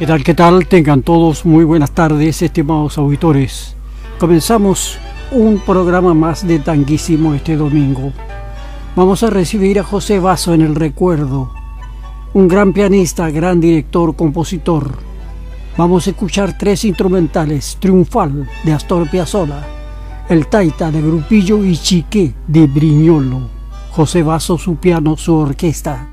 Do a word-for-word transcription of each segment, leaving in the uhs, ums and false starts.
¿Qué tal? ¿Qué tal? Tengan todos muy buenas tardes, estimados auditores. Comenzamos un programa más de Tanguísimo este domingo. Vamos a recibir a José Basso en el recuerdo, un gran pianista, gran director, compositor. Vamos a escuchar tres instrumentales: Triunfal de Astor Piazzolla, El Taita de Grupillo y Chiqué de Brignolo. José Basso, su piano, su orquesta.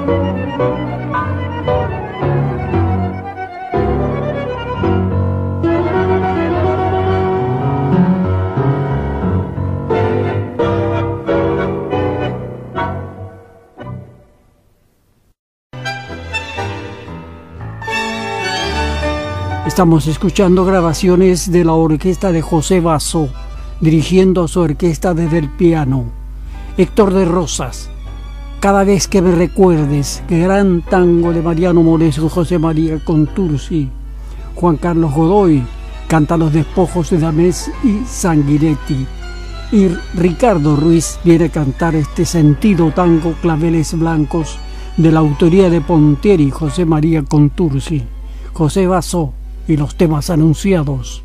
Estamos escuchando grabaciones de la orquesta de José Basso, dirigiendo a su orquesta desde el piano. Héctor de Rosas, Cada vez que me recuerdes, gran tango de Mariano Moreso, José María Contursi. Juan Carlos Godoy canta Los despojos de Damés y Sanguinetti. Y Ricardo Ruiz viene a cantar este sentido tango Claveles Blancos, de la autoría de Pontieri y José María Contursi. José Basso y los temas anunciados.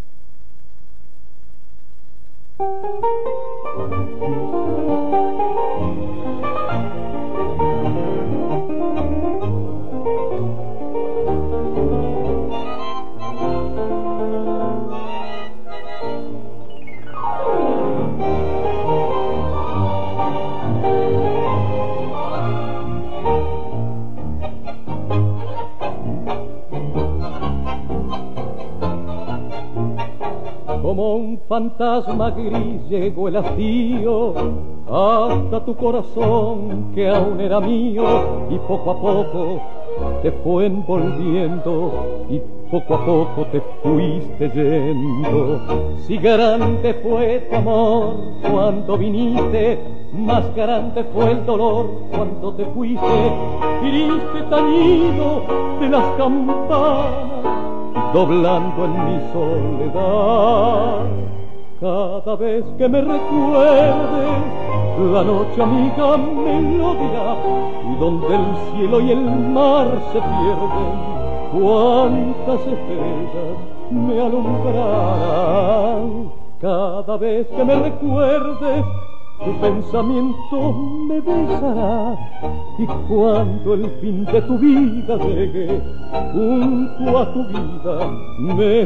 Como un fantasma gris llegó el hastío hasta tu corazón que aún era mío, y poco a poco te fue envolviendo y poco a poco te fuiste yendo. Si grande fue tu amor cuando viniste, más grande fue el dolor cuando te fuiste. Triste tañido de las campanas doblando en mi soledad. Cada vez que me recuerdes, la noche amiga me lo dirá, y donde el cielo y el mar se pierden, cuántas estrellas me alumbrarán. Cada vez que me recuerdes, tu pensamiento me besará, y cuando el fin de tu vida llegue, junto a tu vida me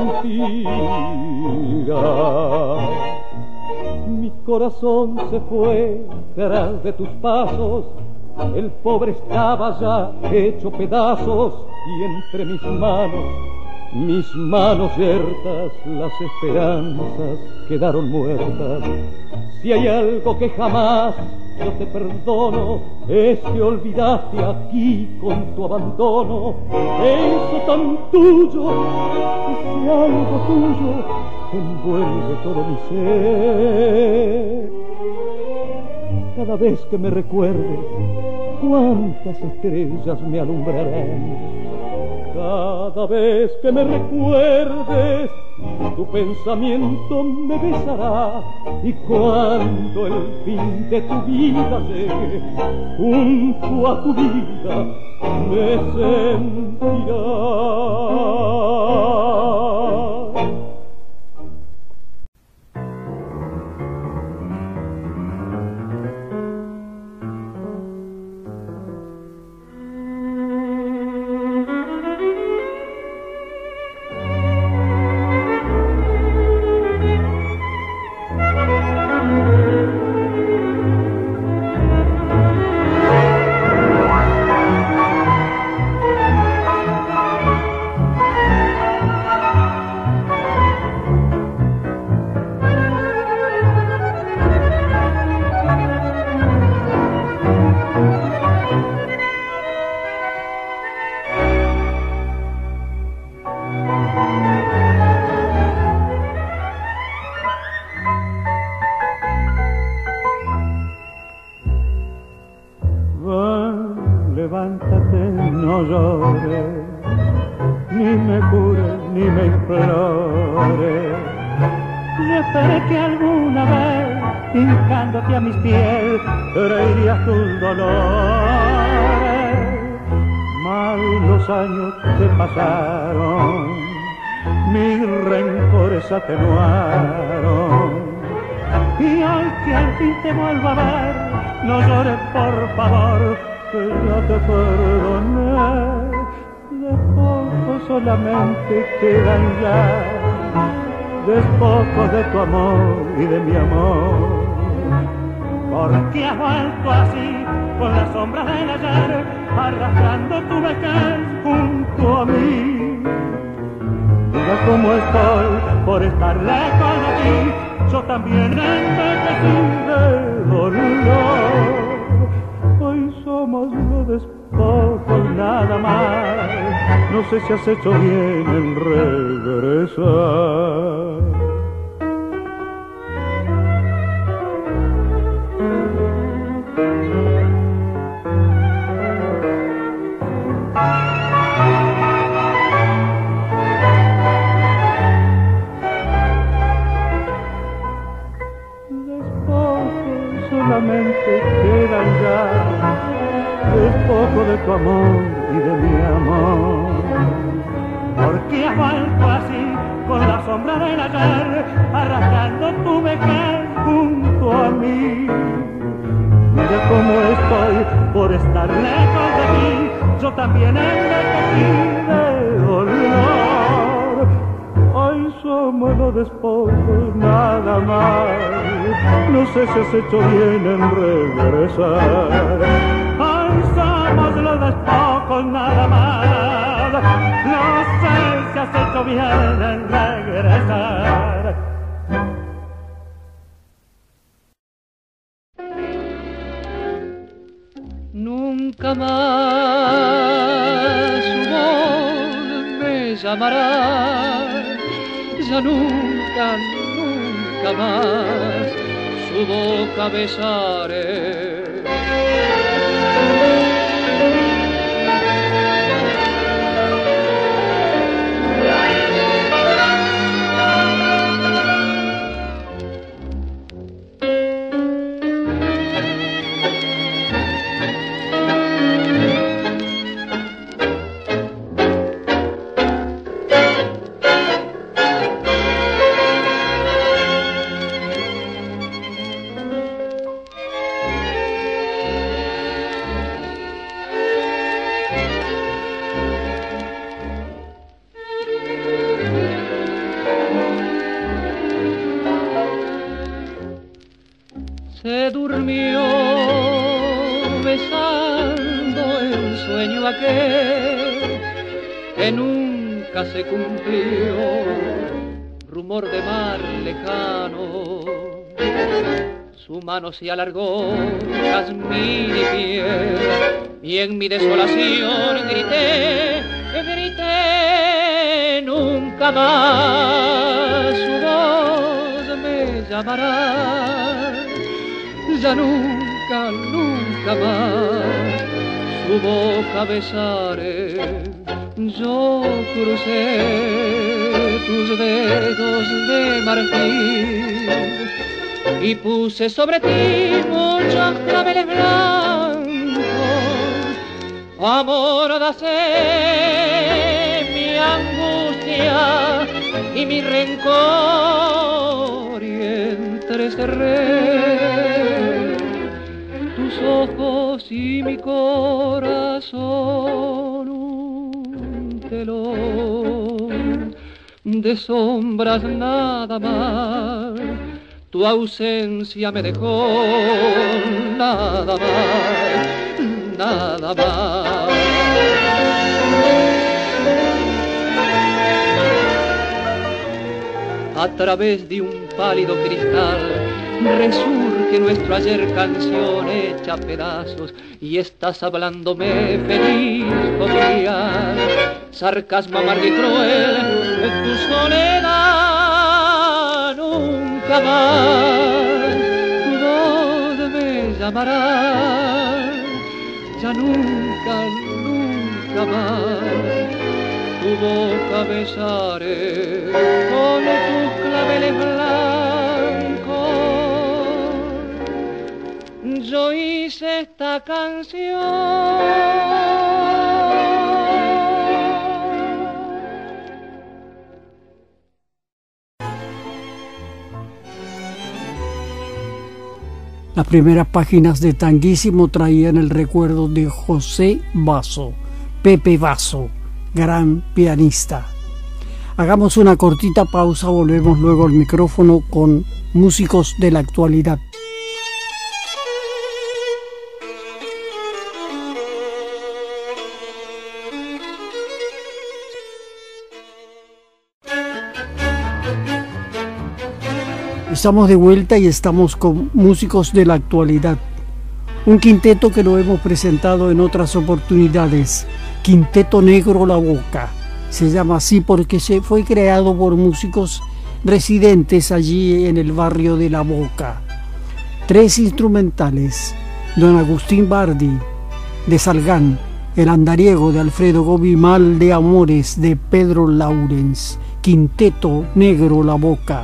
sentirá. Mi corazón se fue tras de tus pasos, el pobre estaba ya hecho pedazos, y entre mis manos, mis manos yertas, las esperanzas quedaron muertas. Si hay algo que jamás yo te perdono, es que olvidaste aquí con tu abandono eso tan tuyo, ese algo tuyo envuelve todo mi ser. Cada vez que me recuerdes, cuántas estrellas me alumbrarán. Cada vez que me recuerdes, tu pensamiento me besará, y cuando el fin de tu vida llegue, junto a tu vida me sentirá. A mis pies reirías tus dolores, mal los años se pasaron, mis rencores atenuaron, y hoy que al fin te vuelvo a ver, no llores por favor, que ya te perdoné. De poco solamente quedan ya, despojos de tu amor y de mi amor. ¿Por qué has vuelto así con la sombras del ayer, arrastrando tu vejez junto a mí. Mira cómo estoy por estar lejos de ti, yo también envejecí de dolor. Hoy somos los despojos nada más, no sé si has hecho bien en regresar. Solamente quedan ya despojo de tu amor y de mi amor. Porque has vuelto así con la sombra del ayer, arrastrando tu vejez junto a mí. Mira cómo estoy por estar lejos de ti, yo también envejecí de dolor. Hoy somos los despojos nada más, no sé si has hecho bien en regresar. Hoy somos los despojos nada más, no sé si has hecho bien en regresar. Nunca más su voz me llamará, ya nunca, nunca más su boca besaré. Se durmió besando el sueño aquel que nunca se cumplió, rumor de mar lejano. Su mano se alargó, jazmín y piel, y en mi desolación grité, grité, nunca más su voz me llamará. Ya nunca, nunca más su boca besaré. Yo crucé tus dedos de marfil y puse sobre ti muchos claveles blancos. Amordacé mi angustia y mi rencor y entrecerré tus ojos y mi corazón, un telón de sombras nada más. Tu ausencia me dejó nada más, nada más. A través de un pálido cristal resurge nuestro ayer, canción hecha pedazos, y estás hablándome feliz, jovial, sarcasmo amargo y cruel de tu soledad. Nunca más tu voz me llamará, ya nunca, nunca más tu boca besaré con tus claveles blancos. Yo hice esta canción. Las primeras páginas de Tanguísimo traían el recuerdo de José Basso, Pepe Basso, gran pianista. Hagamos una cortita pausa, volvemos luego al micrófono con músicos de la actualidad. Estamos de vuelta y estamos con músicos de la actualidad. Un quinteto que lo hemos presentado en otras oportunidades. Quinteto Negro La Boca. Se llama así porque se fue creado por músicos residentes allí en el barrio de La Boca. Tres instrumentales: don Agustín Bardi de Salgán, el andariego de Alfredo Gobi, Mal de Amores de Pedro Laurens. Quinteto Negro La Boca.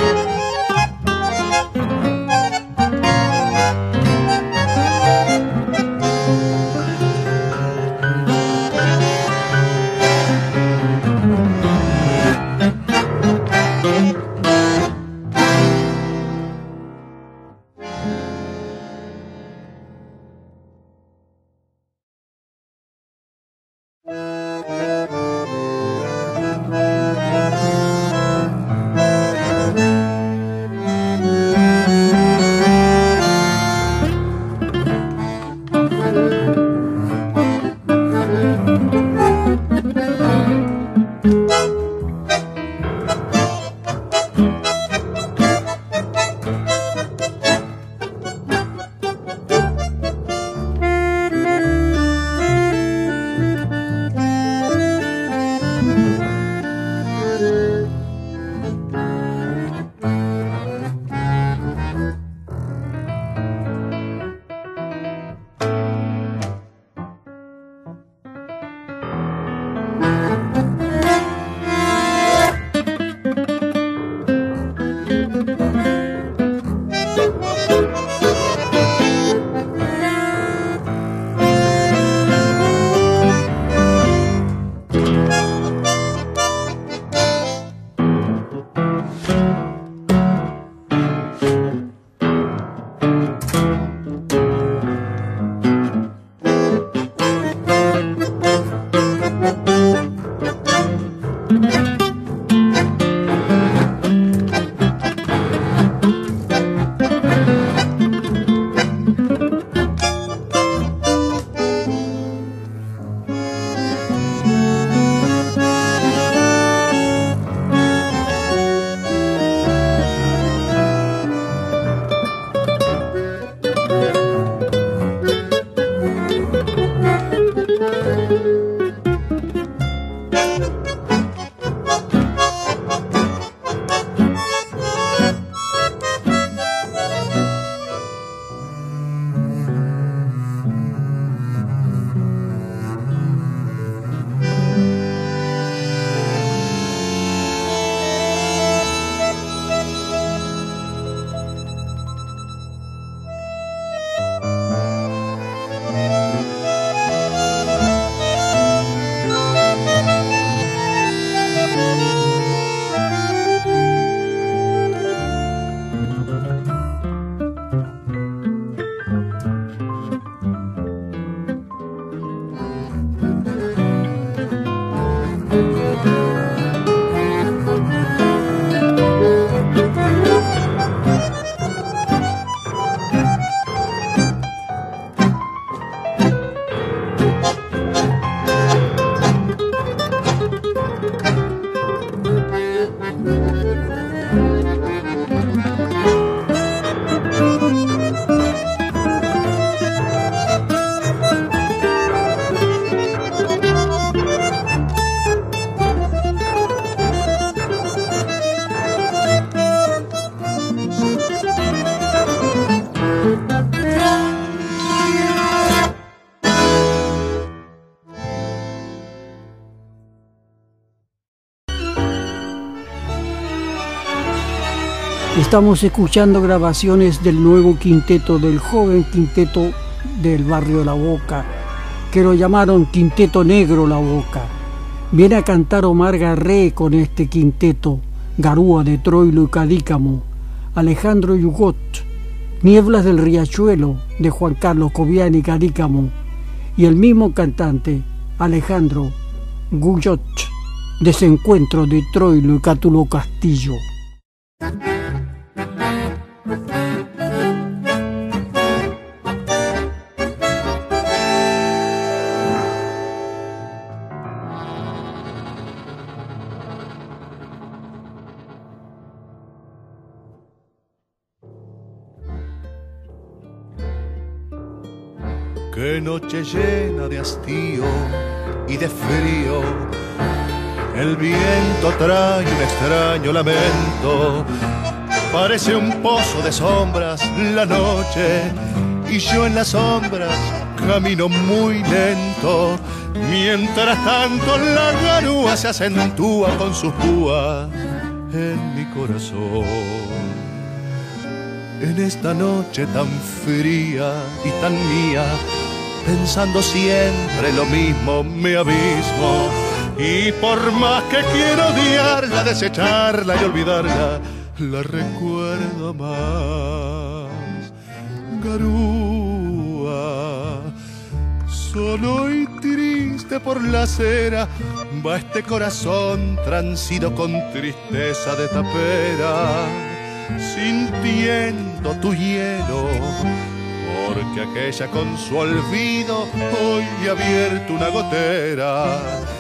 Estamos escuchando grabaciones del nuevo quinteto, del joven quinteto del barrio La Boca, que lo llamaron Quinteto Negro La Boca. Viene a cantar Omar Garré con este quinteto, Garúa de Troilo y Cadícamo, Alejandro Yugot, Nieblas del Riachuelo de Juan Carlos Cobian y Cadícamo, y el mismo cantante, Alejandro Guyot, Desencuentro de Troilo y Cátulo Castillo. Qué noche llena de hastío y de frío, el viento trae un extraño lamento, parece un pozo de sombras la noche, y yo en las sombras camino muy lento, mientras tanto la garúa se acentúa con sus púas, en mi corazón. En esta noche tan fría y tan mía, pensando siempre lo mismo, me abismo. Y por más que quiero odiarla, desecharla y olvidarla, la recuerdo más. Garúa, solo y triste por la acera, va este corazón transido con tristeza de tapera, sintiendo tu hielo, porque aquella con su olvido hoy ha abierto una gotera.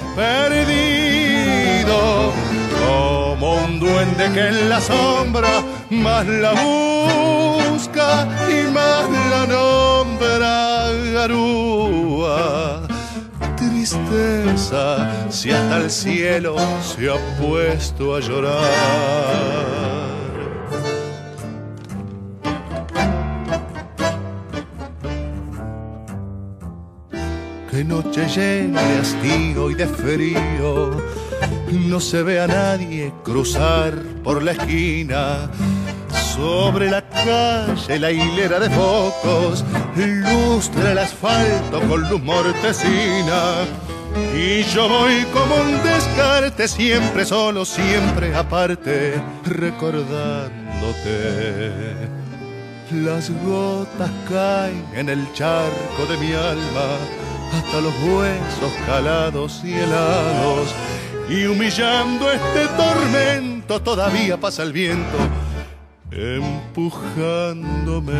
Perdido como un duende que en la sombra más la busca y más la nombra. Garúa, tristeza, si hasta el cielo se ha puesto a llorar. Qué noche llena de hastío y de frío, no se ve a nadie cruzar por la esquina. Sobre la calle la hilera de focos lustra el asfalto con luz mortecina. Y yo voy como un descarte, siempre solo, siempre aparte, recordándote. Las gotas caen en el charco de mi alma, hasta los huesos calados y helados, y humillando este tormento todavía pasa el viento empujándome.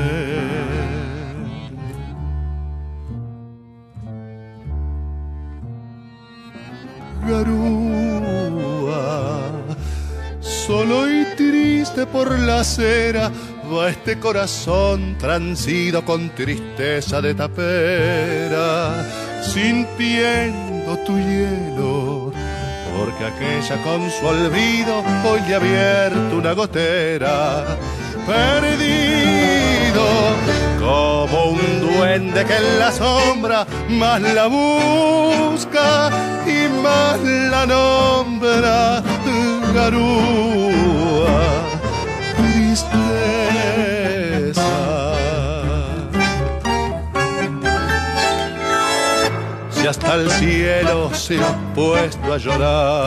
Garúa, solo y triste por la acera, va este corazón transido con tristeza de tapera, sintiendo tu hielo, porque aquella con su olvido hoy le ha abierto una gotera. Perdido como un duende que en la sombra más la busca y más la nombra. Garúa, tristeza, si hasta el cielo se ha puesto a llorar.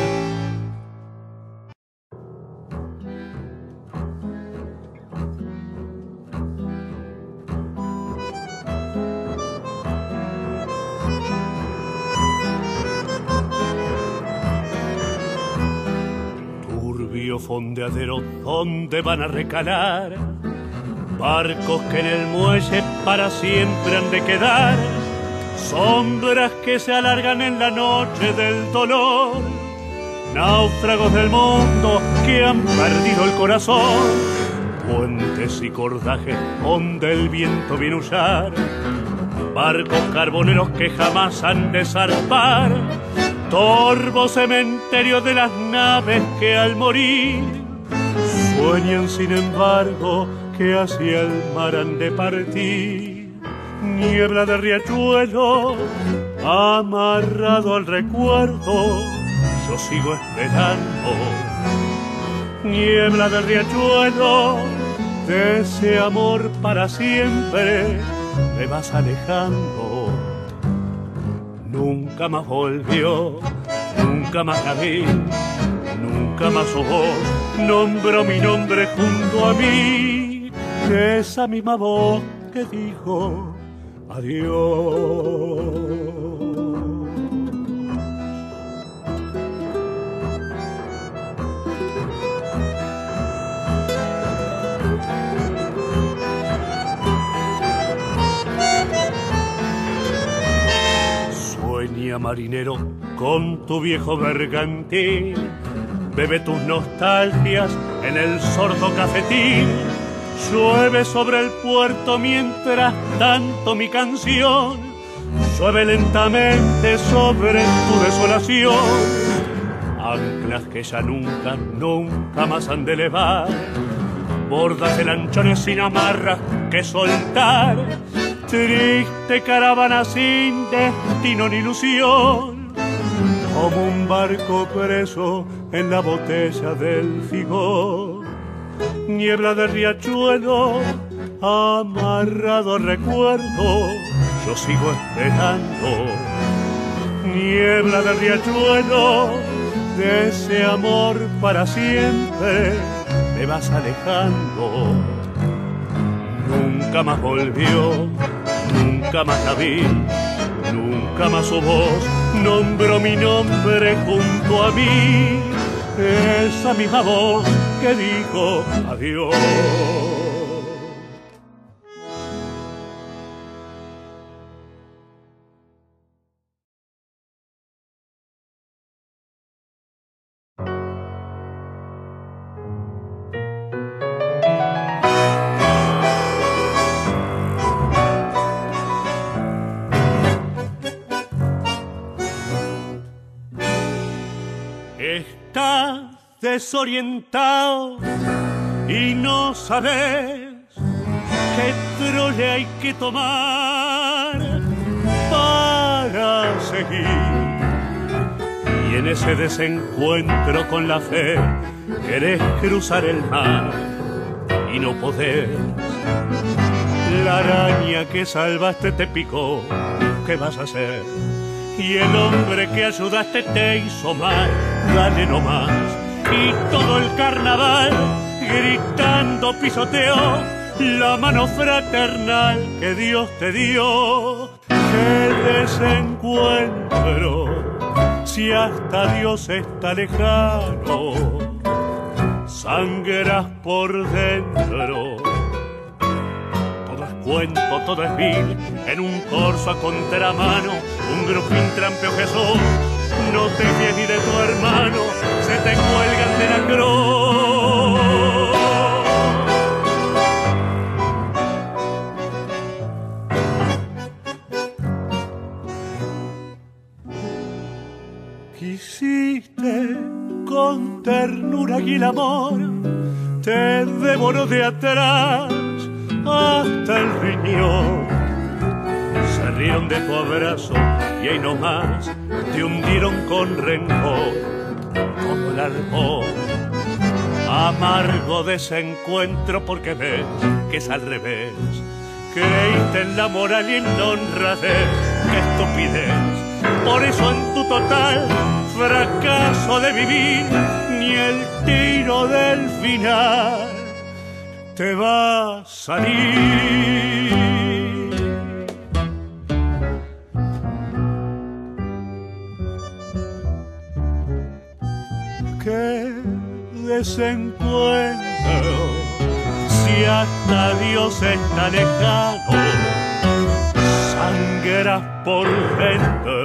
Fondeadero donde van a recalar barcos que en el muelle para siempre han de quedar, sombras que se alargan en la noche del dolor, náufragos del mundo que han perdido el corazón, puentes y cordajes donde el viento viene a usar, barcos carboneros que jamás han de zarpar, torvo cementerio de las naves que al morir sueñan sin embargo que hacia el mar han de partir. Niebla de riachuelo amarrado al recuerdo, yo sigo esperando. Niebla de riachuelo, de ese amor para siempre me vas alejando. Nunca más volvió, nunca más la vi, nunca más su voz nombró mi nombre junto a mí. Esa misma voz que dijo adiós. Sueña, marinero, con tu viejo bergantín, bebe tus nostalgias en el sordo cafetín. Llueve sobre el puerto mientras tanto mi canción llueve lentamente sobre tu desolación. Anclas que ya nunca, nunca más han de elevar, bordas de lanchones sin amarras que soltar. Triste caravana sin destino ni ilusión, como un barco preso en la botella del Figó. Niebla de riachuelo, amarrado al recuerdo, yo sigo esperando. Niebla de riachuelo, de ese amor para siempre me vas alejando. Nunca más volvió, nunca más la vi, nunca más su voz nombró mi nombre junto a mí. Esa misma voz que dijo adiós. Estás desorientado y no sabes qué trole hay que tomar para seguir. Y en ese desencuentro con la fe querés cruzar el mar y no podés. La araña que salvaste te picó, ¿qué vas a hacer? Y el hombre que ayudaste te hizo mal, dale nomás. Y todo el carnaval gritando pisoteó la mano fraternal que Dios te dio. ¡Qué desencuentro! Si hasta Dios está lejano, sangras por dentro. Todo es cuento, todo es vil, en un corso a contramano, un grupín trampeó Jesús. No te fíes ni de tu hermano, se te cuelgan de la cruz. Quisiste con ternura y el amor te devoró de atrás hasta el riñón. Se rieron de tu abrazo y ahí nomás te hundieron con rencor como el árbol. Amargo desencuentro porque ves que es al revés. Creíste en la moral y en la honradez, qué estupidez. Por eso en tu total fracaso de vivir, ni el tiro del final te va a salir. Qué desencuentro, si hasta Dios está lejano, sangras por dentro.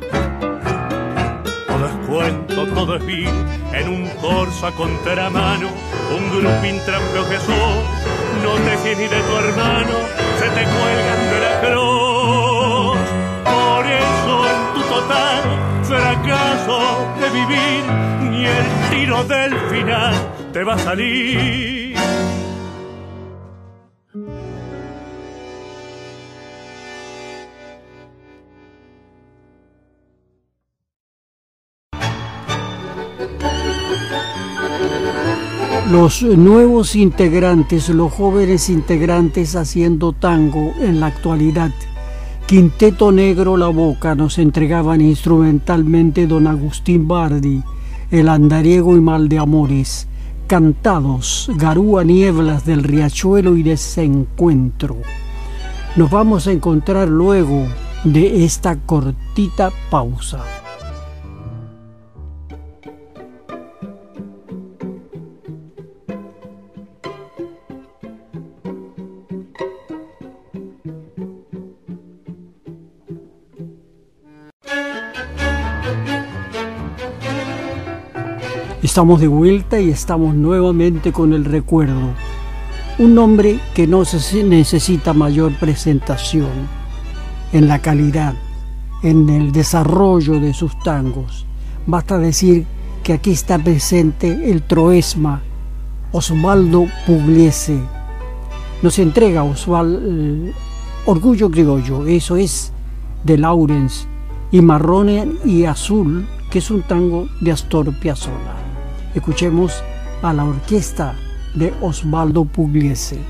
Todo es cuento, todo es vil, en un corso a contramano, un grupín trampeó Jesús. No te fíes ni de tu hermano, se te cuelgan de la cruz. Por eso en tu total fracaso de vivir, ni el tiro del final te va a salir. Los nuevos integrantes, los jóvenes integrantes haciendo tango en la actualidad. Quinteto Negro La Boca nos entregaban instrumentalmente don Agustín Bardi, El Andariego y Mal de Amores, cantados Garúa, Nieblas del Riachuelo y Desencuentro. Nos vamos a encontrar luego de esta cortita pausa. Estamos de vuelta y estamos nuevamente con el recuerdo. Un nombre que no se necesita mayor presentación en la calidad, en el desarrollo de sus tangos. Basta decir que aquí está presente el troesma Osvaldo Pugliese. Nos entrega Osvaldo eh, Orgullo Criollo, eso es de Laurens, y Marrone y Azul, que es un tango de Astor Piazzolla. Escuchemos a la orquesta de Osvaldo Pugliese.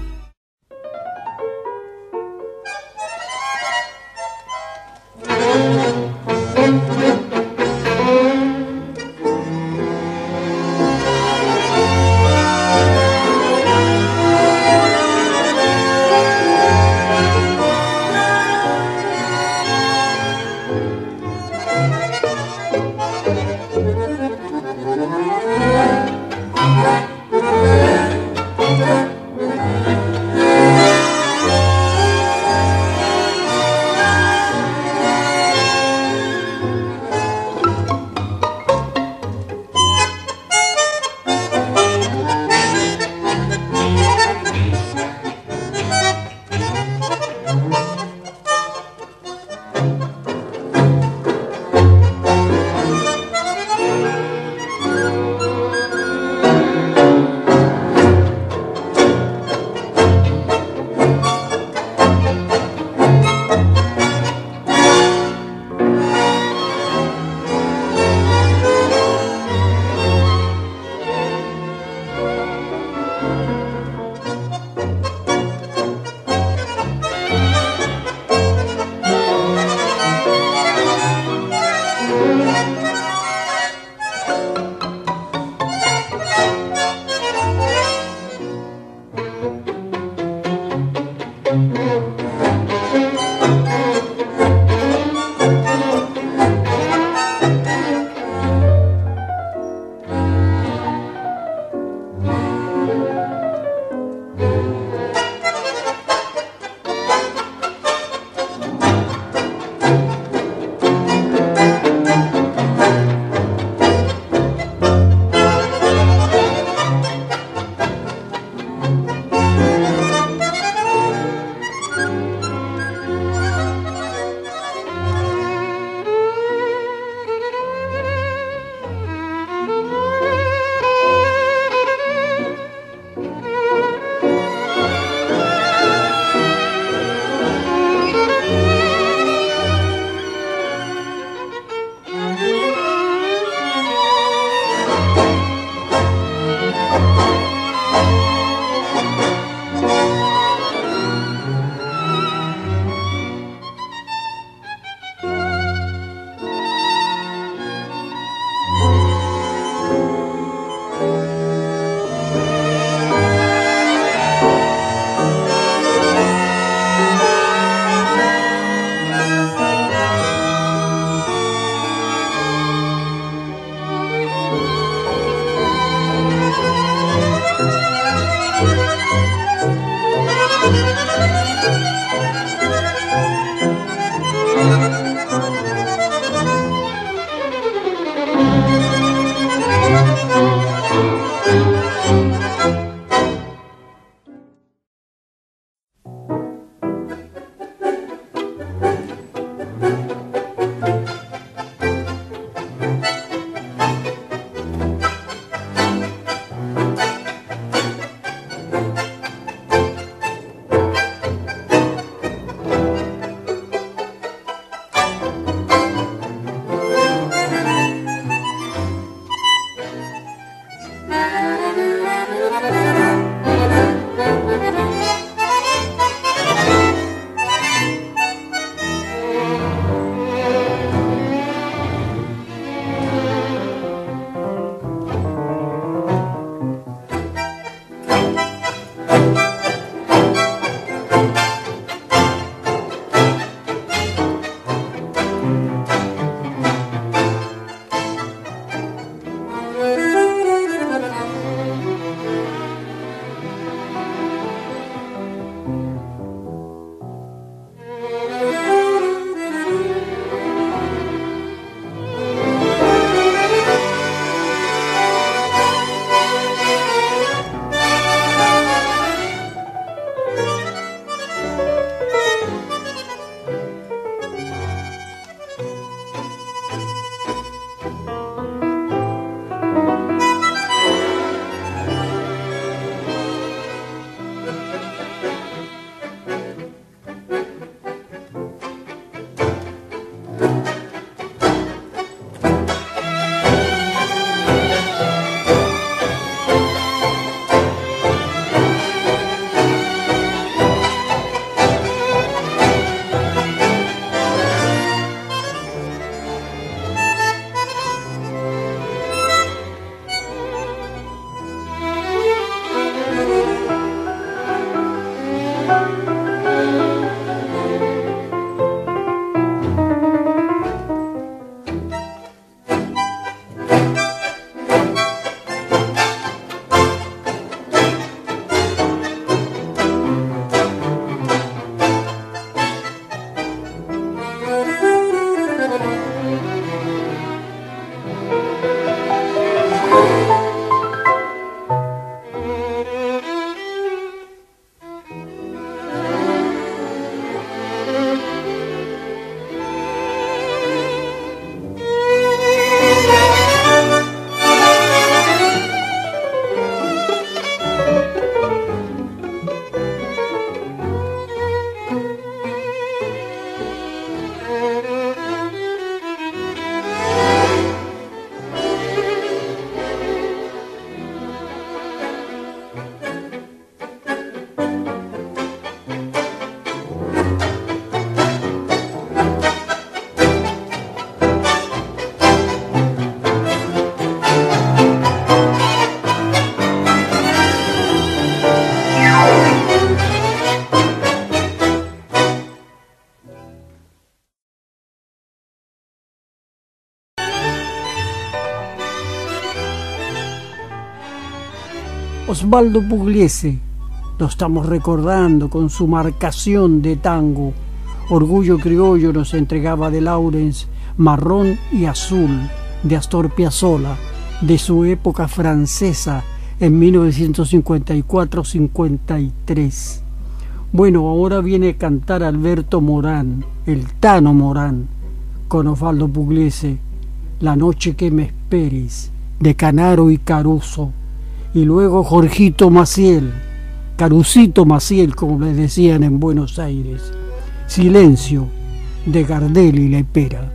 Osvaldo Pugliese, lo estamos recordando con su marcación de tango. Orgullo Criollo nos entregaba de Laurens Marrón y Azul, de Astor Piazzolla, de su época francesa en mil novecientos cincuenta y cuatro cincuenta y tres. Bueno, ahora viene a cantar Alberto Morán, el Tano Morán, con Osvaldo Pugliese, La noche que me esperes, de Canaro y Caruso. Y luego Jorgito Maciel, Carucito Maciel, como le decían en Buenos Aires, Silencio, de Gardel y Lepera.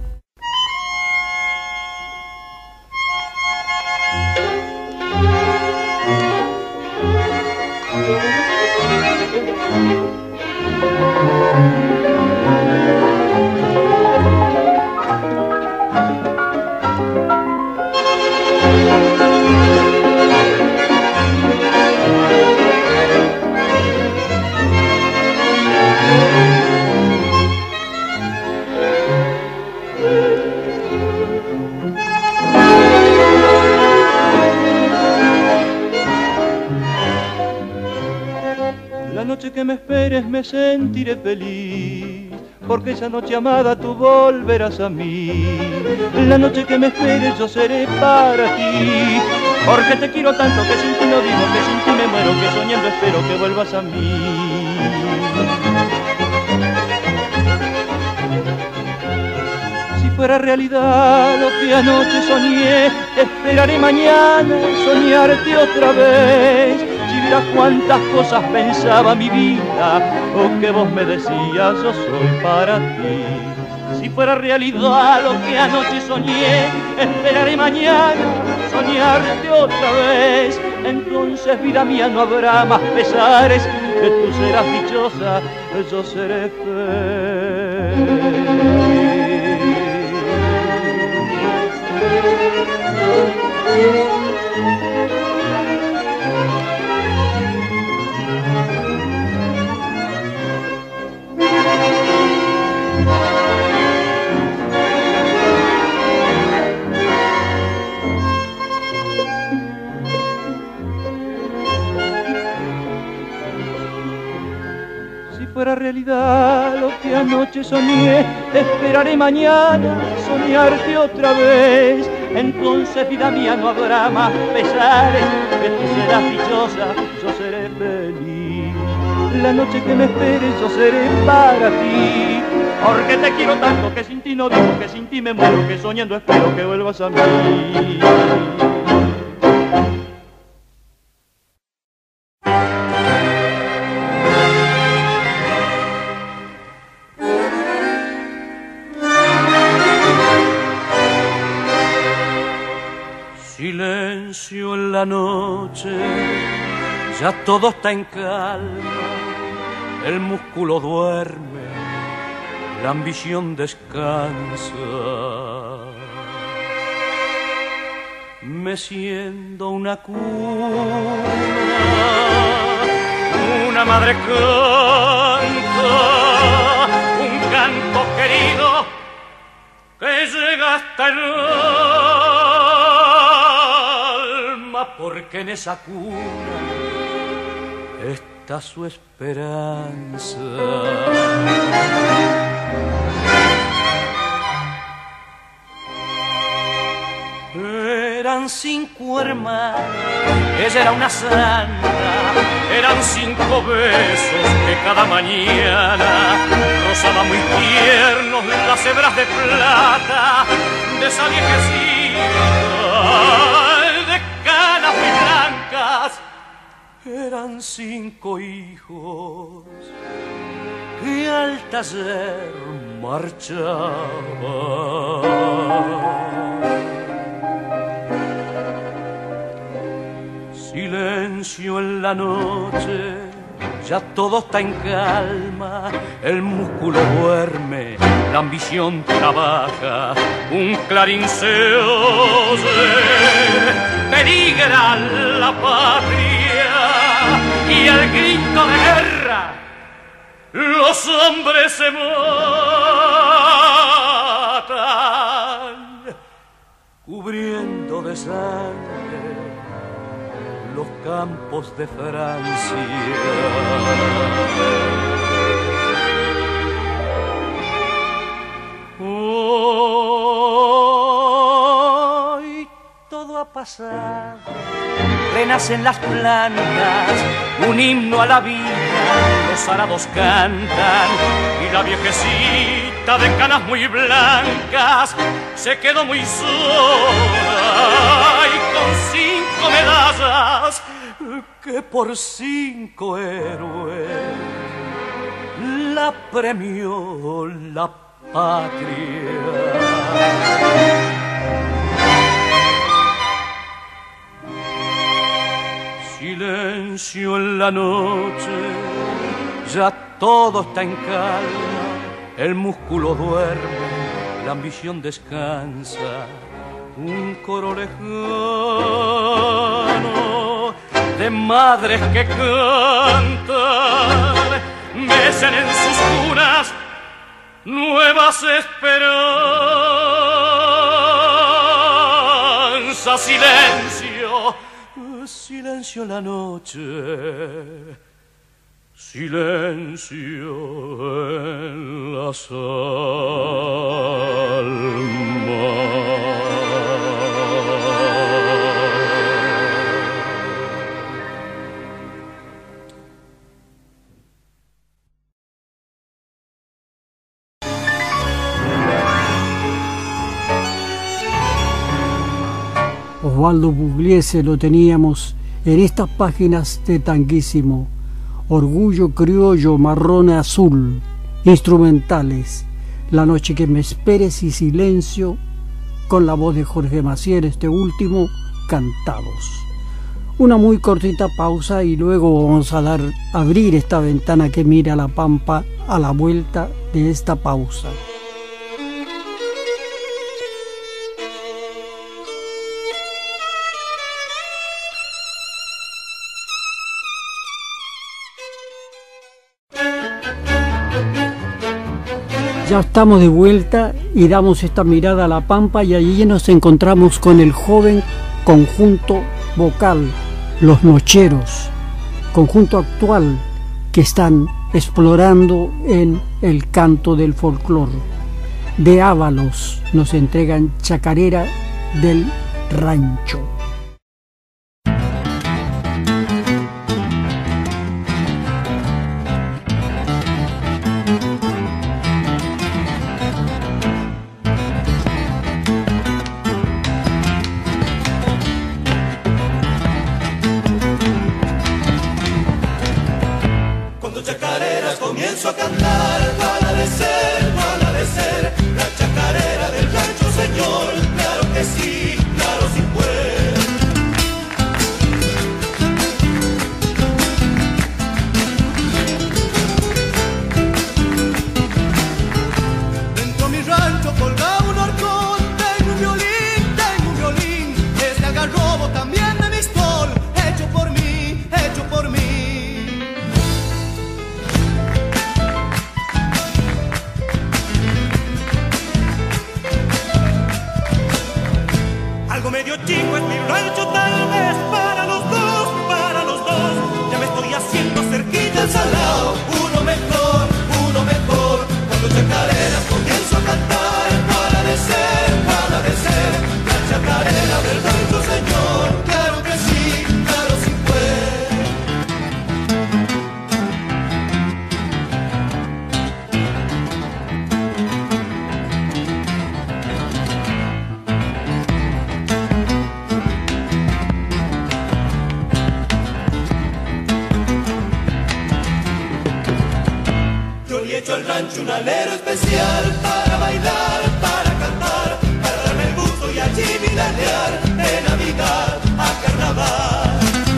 Que me esperes me sentiré feliz, porque esa noche amada tú volverás a mí. La noche que me esperes yo seré para ti, porque te quiero tanto que sin ti no vivo, que sin ti me muero, que soñando espero que vuelvas a mí. Si fuera realidad lo que anoche soñé, esperaré mañana soñarte otra vez. Si vieras cuántas cosas pensaba mi vida, o que vos me decías, yo soy para ti. Si fuera realidad lo que anoche soñé, esperaré mañana soñarte otra vez. Entonces, vida mía, no habrá más pesares, que tú serás dichosa, yo seré feliz. Fuera realidad lo que anoche soñé, esperaré mañana soñarte otra vez. Entonces, vida mía, no habrá más pesares, que tú serás dichosa, yo seré feliz. La noche que me esperes yo seré para ti, porque te quiero tanto que sin ti no vivo, que sin ti me muero, que soñando espero que vuelvas a mí. Silencio en la noche, ya todo está en calma, el músculo duerme, la ambición descansa. Meciendo una cuna, una madre canta, un canto querido que llega hasta el alma, porque en esa cuna está su esperanza. Eran cinco hermanos, ella era una santa, eran cinco besos que cada mañana rozaban muy tiernos las hebras de plata de esa viejecita de canas muy blancas. Eran cinco hijos que al taller marchaban. Silencio en la noche, ya todo está en calma, el músculo duerme, la ambición trabaja, un clarín se oye, peligra la patria y al grito de guerra los hombres se matan, cubriendo de sangre los campos de Francia. Hoy todo ha pasado, renacen las plantas, un himno a la vida, los arados cantan y la viejecita de canas muy blancas se quedó muy sola y con cinco medallas que por cinco héroes la premió la patria. Silencio en la noche, ya todo está en calma, el músculo duerme, la ambición descansa, un coro lejano de madres que cantan, mecen en sus cunas nuevas esperanzas. Silencio, silencio en la noche, silencio en las almas. Osvaldo Pugliese lo teníamos en estas páginas de Tanguísimo. Orgullo criollo, marrón azul, instrumentales, La noche que me esperes y Silencio, con la voz de Jorge Maciel, este último, cantados. Una muy cortita pausa y luego vamos a dar, abrir esta ventana que mira a la pampa a la vuelta de esta pausa. Ya estamos de vuelta y damos esta mirada a la pampa y allí nos encontramos con el joven conjunto vocal Los Nocheros, conjunto actual que están explorando en el canto del folclore. De Ábalos nos entregan Chacarera del Rancho. A cantar, cuál ha de ser, cuál ha de ser la chacarera del rancho, señor. Claro que sí, claro sí puede. Dentro mi rancho colgaba un horcón, tengo un violín, tengo un violín, es de algarrobo también de mistol, hecho por mí, hecho por mí. Medio chico es mi rancho, tal vez para los dos, para los dos. Ya me estoy haciendo cerquita al salado, uno mejor, uno mejor. Cuando chacareras comienzo a cantar, cuál ha de ser, cuál ha de ser la chacarera del rancho, señor. Claro que sí, claro sí al rancho un alero especial para bailar, para cantar, para darme el gusto y allí vidalear de Navidad a Carnaval.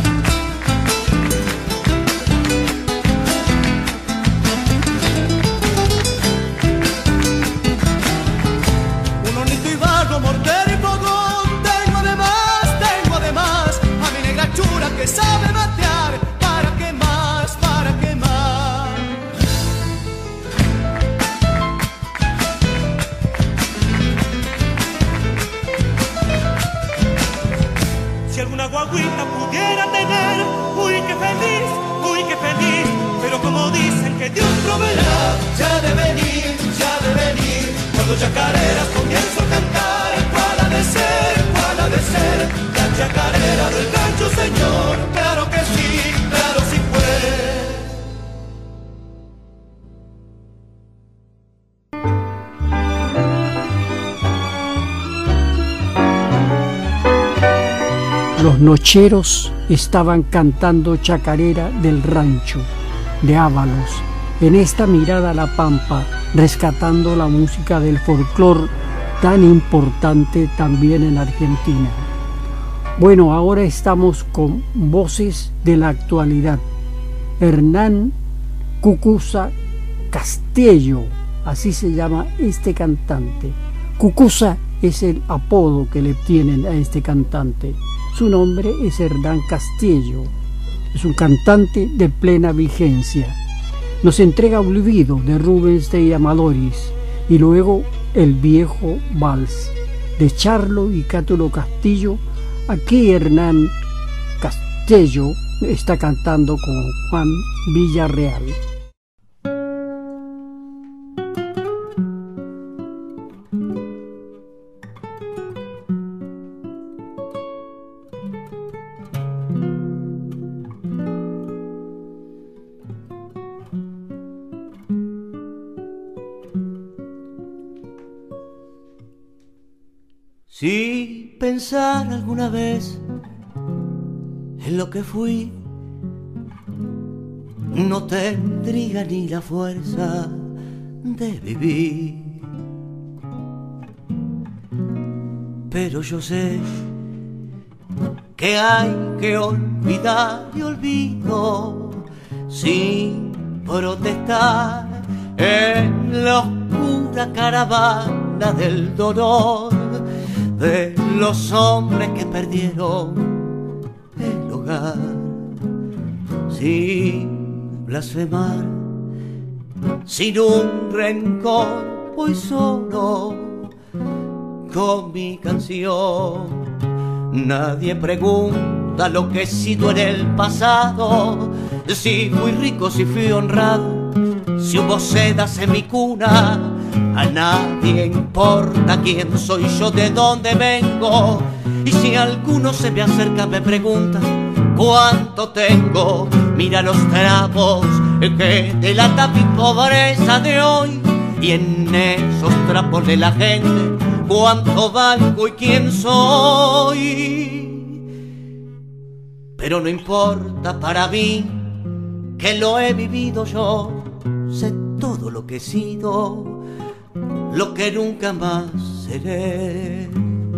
Un hornito y barro, mortero y fogón, tengo de más, tengo de más, a mi negra chura que sabe matear, para qué más, para qué más. Si alguna guaguita Dios proveerá, ya de venir, ya de venir. Cuando chacareras comienzo a cantar, ¿cuál ha de ser, cuál ha de ser? La chacarera del rancho, señor, claro que sí, claro sí fue. Los nocheros estaban cantando chacarera del rancho de Ábalos, en esta mirada a la pampa, rescatando la música del folclor tan importante también en Argentina. Bueno, ahora estamos con voces de la actualidad. Hernán Cucuza Castillo, así se llama este cantante. Cucuza es el apodo que le tienen a este cantante. Su nombre es Hernán Castillo. Es un cantante de plena vigencia. Nos entrega Olvido de Rubinstein y Amadores y luego El Viejo Vals de Charlo y Cátulo Castillo. Aquí Hernán Castillo está cantando con Juan Villarreal. Si pensar alguna vez en lo que fui, no tendría ni la fuerza de vivir. Pero yo sé que hay que olvidar y olvido sin protestar en la oscura caravana del dolor de los hombres que perdieron el hogar. Sin blasfemar, sin un rencor, voy solo con mi canción. Nadie pregunta lo que he sido en el pasado, si fui rico, si fui honrado, si hubo sedas en mi cuna. A nadie importa quién soy yo, de dónde vengo. Y si alguno se me acerca me pregunta cuánto tengo, mira los trapos que delata mi pobreza de hoy. Y en esos trapos de la gente cuánto valgo y quién soy. Pero no importa para mí, que lo he vivido yo. Sé todo lo que he sido, lo que nunca más seré.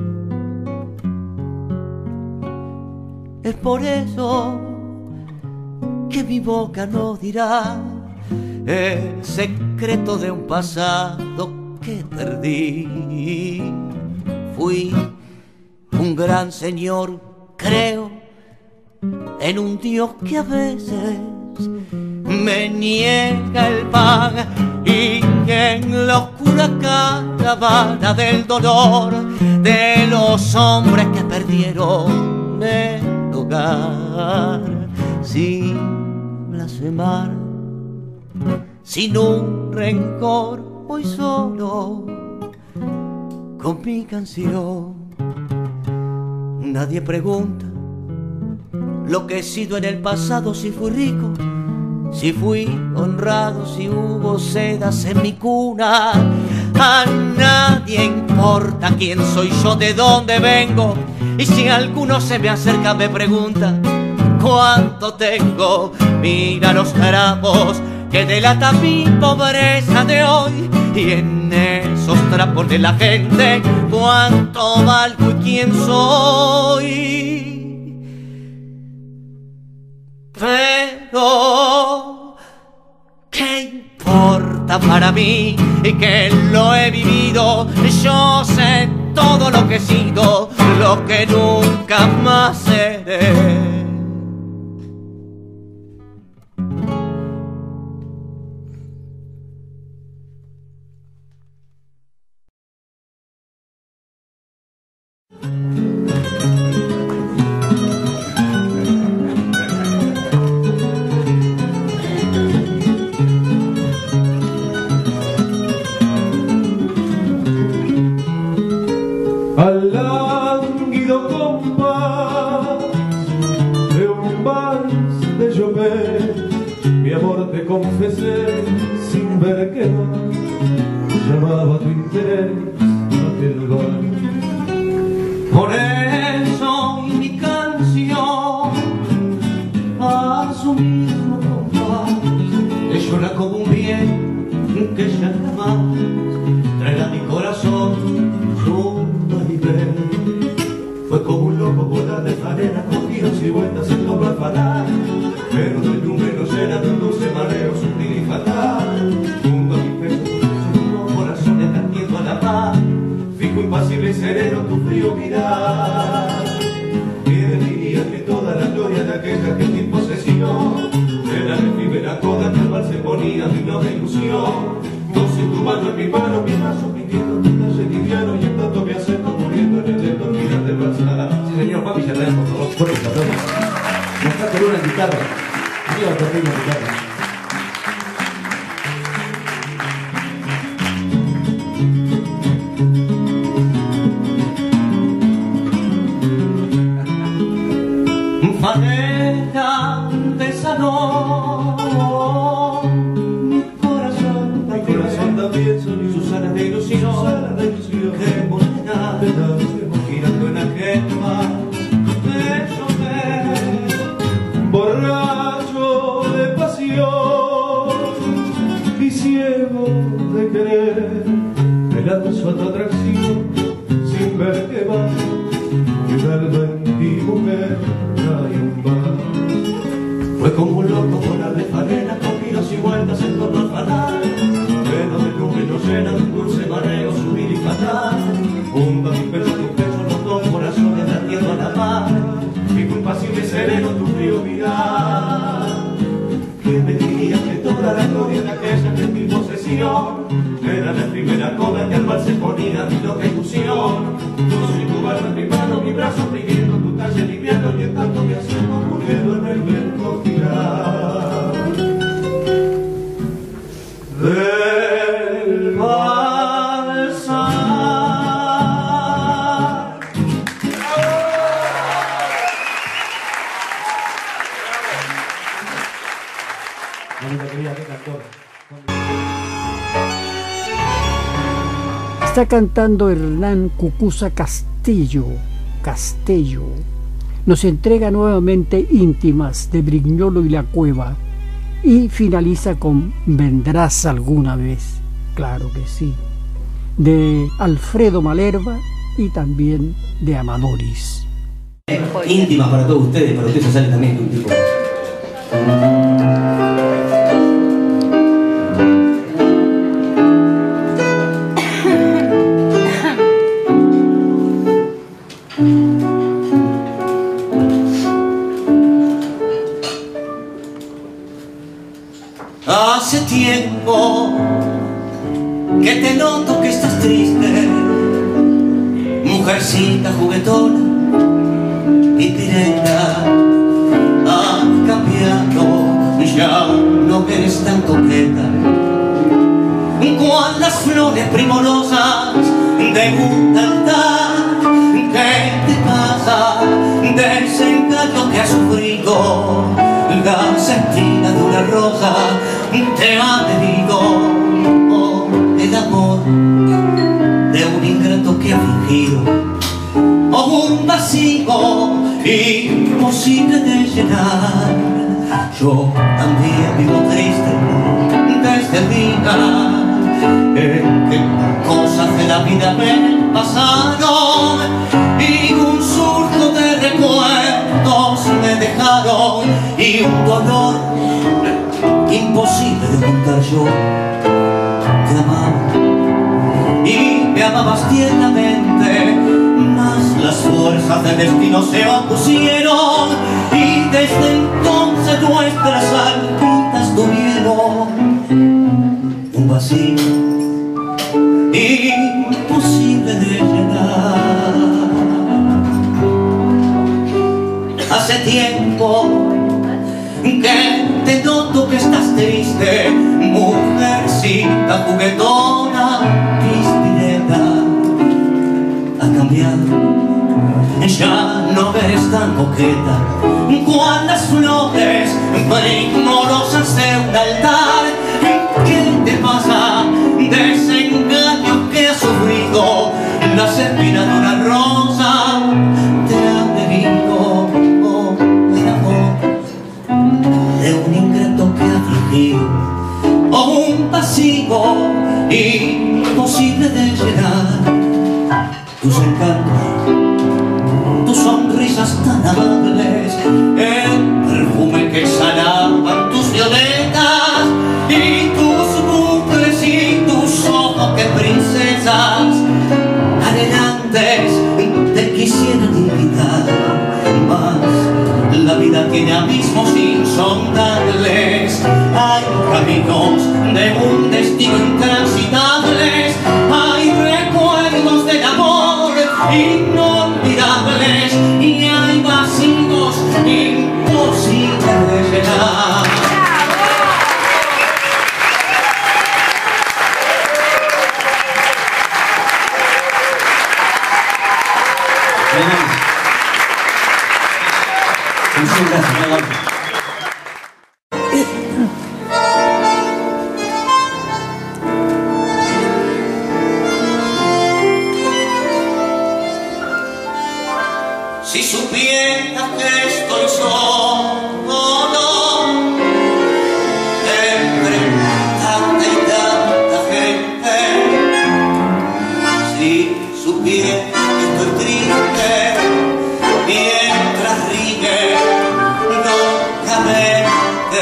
Es por eso que mi boca no dirá el secreto de un pasado que perdí. Fui un gran señor, creo, en un Dios que a veces me niega el pan, y en la oscura caravana del dolor de los hombres que perdieron el hogar. Sin blasfemar, sin un rencor, voy solo con mi canción. Nadie pregunta lo que he sido en el pasado, si fui rico, si fui honrado, si hubo sedas en mi cuna. A nadie importa quién soy yo, de dónde vengo. Y si alguno se me acerca me pregunta cuánto tengo, mira los trapos que delata mi pobreza de hoy. Y en esos trapos de la gente cuánto valgo y quién soy. Pero ¿qué importa para mí? Y que lo he vivido. Yo sé todo lo que he sido, lo que nunca más seré. amor te confesé sin ver que más llamaba tu interés aquel lugar. Por eso mi canción a su mismo compás le llora como un bien que ya jamás traerá a mi corazón su vaivén. Fue como un loco volar de arena con giros y vueltas en torno al fanal, pero de lumbre no llena de un dulce mareo sutil y fatal. Junto a mi pecho tus corazones latiendo a la paz, fijo, impasible y sereno tu frío mirar. ¿Quién diría que toda la gloria de aquella que en posesión era la efímera coda que al mal se ponía mi noble ilusión? Doce tu mano en mi mano, mi brazo pidiendo tu talle liviano, y en tanto me acento muriendo en el lento mirar del balsar. Sí, señor, papi, se trae, por favor, fuerte, por favor. Nos está con una guitarra. Arriba, pequeña guitarra. Manera de sanó mi corazón, mi corazón también son sus alas de ilusión, que morena, girando en aquel mar de llover. Borracho de pasión y ciego de querer, velando su atracción sin ver que va, que un alma en ti, mujer, hay un bar. Fue como un loco volar de farena con giros y vueltas en torno al fanal, lleno de nubes no llena de un dulce mareo subir y fatal. Junto a mi pecho, tu pecho, los dos corazones latiendo a la mar, fijo, impasible y sereno tu frío mirar. ¿Quién me diría que toda la gloria de aquella que en mi posesión era la primera coda que al mal se ponía mi loca ilusión? Tú soy tu mano en mi mano, mi brazo pidiendo tu talle liviano, y en tanto me haciendo muriendo en el viento girar del balsar. Está cantando Hernán Cucuza Castillo. Castello. Nos entrega nuevamente Íntimas de Brignolo y la Cueva y finaliza con Vendrás alguna vez, claro que sí, de Alfredo Malerva y también de Amadoris. Íntima para todos ustedes, para ustedes sale también de un tipo. Hace tiempo que te noto que estás triste, mujercita juguetona y pireta. Has cambiado, ya no eres tan coqueta, cual las flores primorosas de un altar. ¿Qué te pasa? Desengaño que has sufrido, la sentida de una rosa te ha herido, oh, el amor de un ingrato que ha fingido, oh, un vacío imposible de llenar. Yo también vivo triste desde el día en que cosas de la vida me pasaron y un surco de recuerdos me dejaron, y un dolor imposible de contar. Yo te amaba y me amabas tiernamente, mas las fuerzas del destino se opusieron y desde entonces nuestras almitas tuvieron un vacío imposible de llenar. Hace tiempo que te noto que estás triste, mujercita juguetona, pispireta. Ha cambiado, ya no eres tan coqueta, cual las flores primorosas de al altar. ¿Qué te pasa? Desengaño que has sufrido, las espinas de una rosa te han herido. Oh, el amor de un ingrato que ha afligido, o un pasivo imposible de llenar. Tus encantos, tus sonrisas tan amables, el perfume que exhalaban tus violetas, y tus bucles y tus ojos que princesas anhelantes te quisieran invitar. Mas la vida tiene abismos insondables, hay caminos de un destino intransitables, hay recuerdos del amor inolvidables, y hay vacíos imposibles de llenar. Muchas gracias. Si supieras que estoy solo entre tanta y tanta gente, si supieras que estoy triste mientras ríe locamente,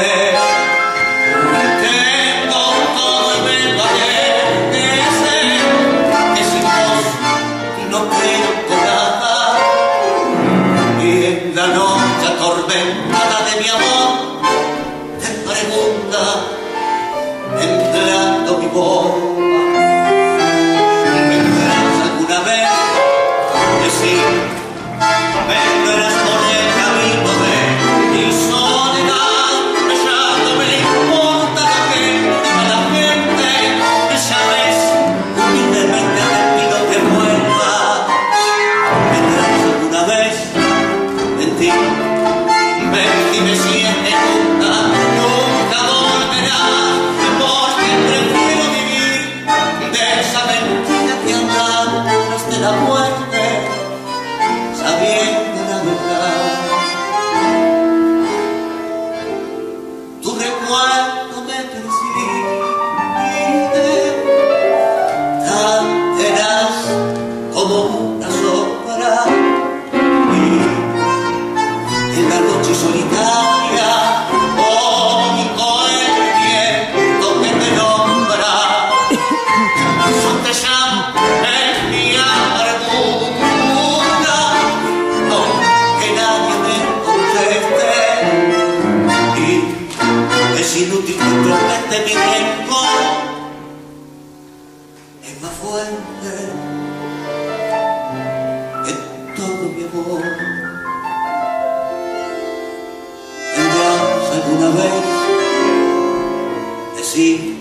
tengo todo y vengo a envejecer, que sin vos no creo con nada. Y en la noche atormentada de mi amor te pregunta, temblando mi voz, ¿vendrás alguna vez? Decir, vendrás por el camino de mi soledad, ya no me importa la gente, a la gente, ya ves, humildemente te pido que vuelvas. ¿Vendrás alguna vez? Mentí, mentí, me sientes nunca, nunca volverás, porque prefiero vivir de esa mentira que andar tras de la muerte, sabiendo la verdad. Tu recuerdo me persigue, tan tenaz como una sombra, en la noche solitaria, único el viento que te nombra. Sonte ya en mi amargura, aunque nadie me conteste, y es inútil que promete mi rencor, es más fuerte que todo mi amor. ¿Vendrás alguna vez? Decir,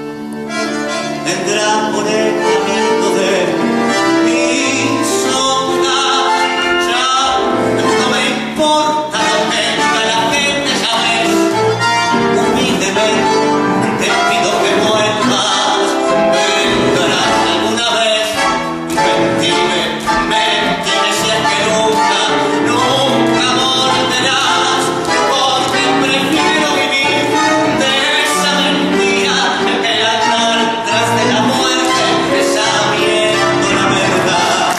vendrás por el camino de mi soledad, ya no me importa lo que diga la gente, ya ves, humildemente te pido que vuelvas. Vendrás alguna vez, mentime, mentime si es que nunca, nunca volverás, porque prefiero vivir de esa mentira que andar tras de la muerte, sabiendo la verdad.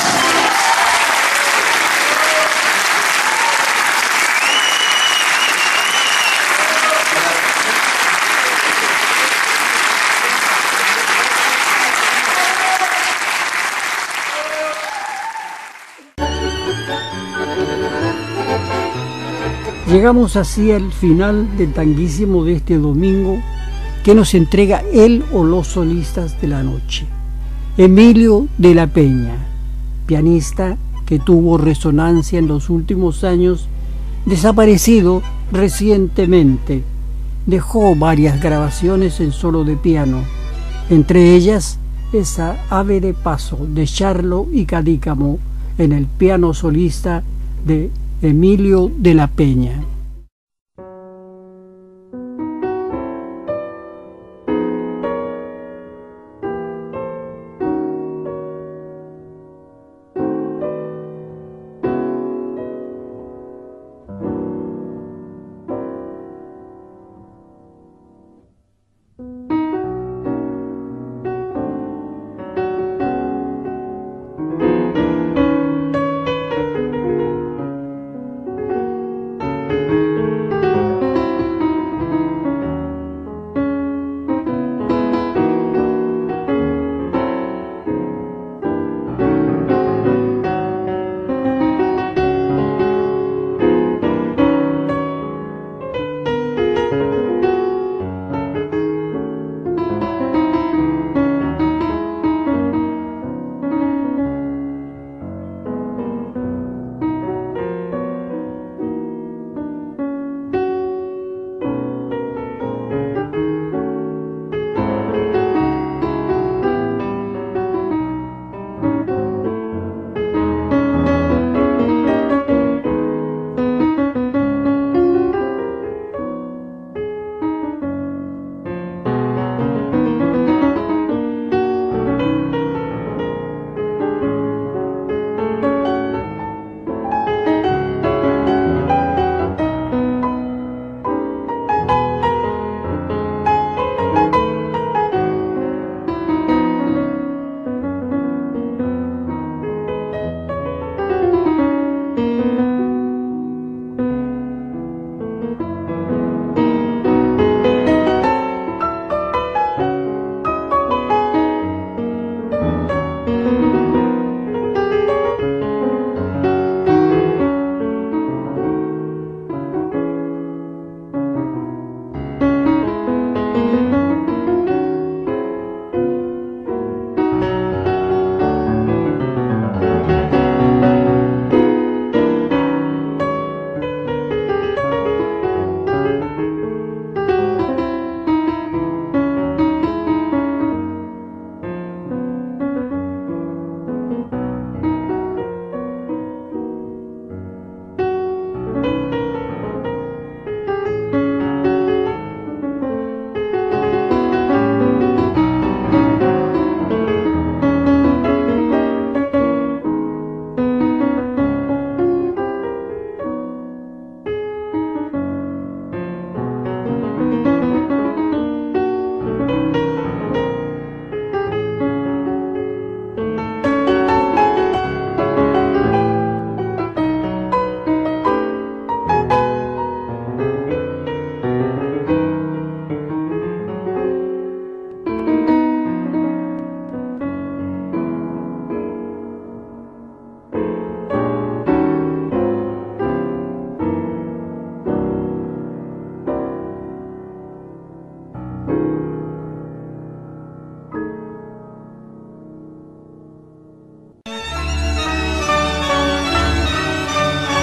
Llegamos así al final del tanguísimo de este domingo, que nos entrega él o los solistas de la noche. Emilio de la Peña, pianista que tuvo resonancia en los últimos años, desaparecido recientemente. Dejó varias grabaciones en solo de piano, entre ellas esa Ave de Paso de Charlo y Cadícamo en el piano solista de Emilio de la Peña.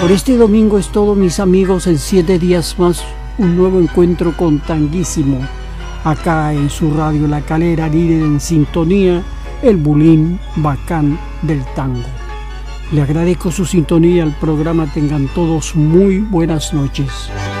Por este domingo es todo, mis amigos. En siete días más, un nuevo encuentro con Tanguísimo. Acá en su radio La Calera, líder en sintonía, el bulín bacán del tango. Le agradezco su sintonía al programa. Tengan todos muy buenas noches.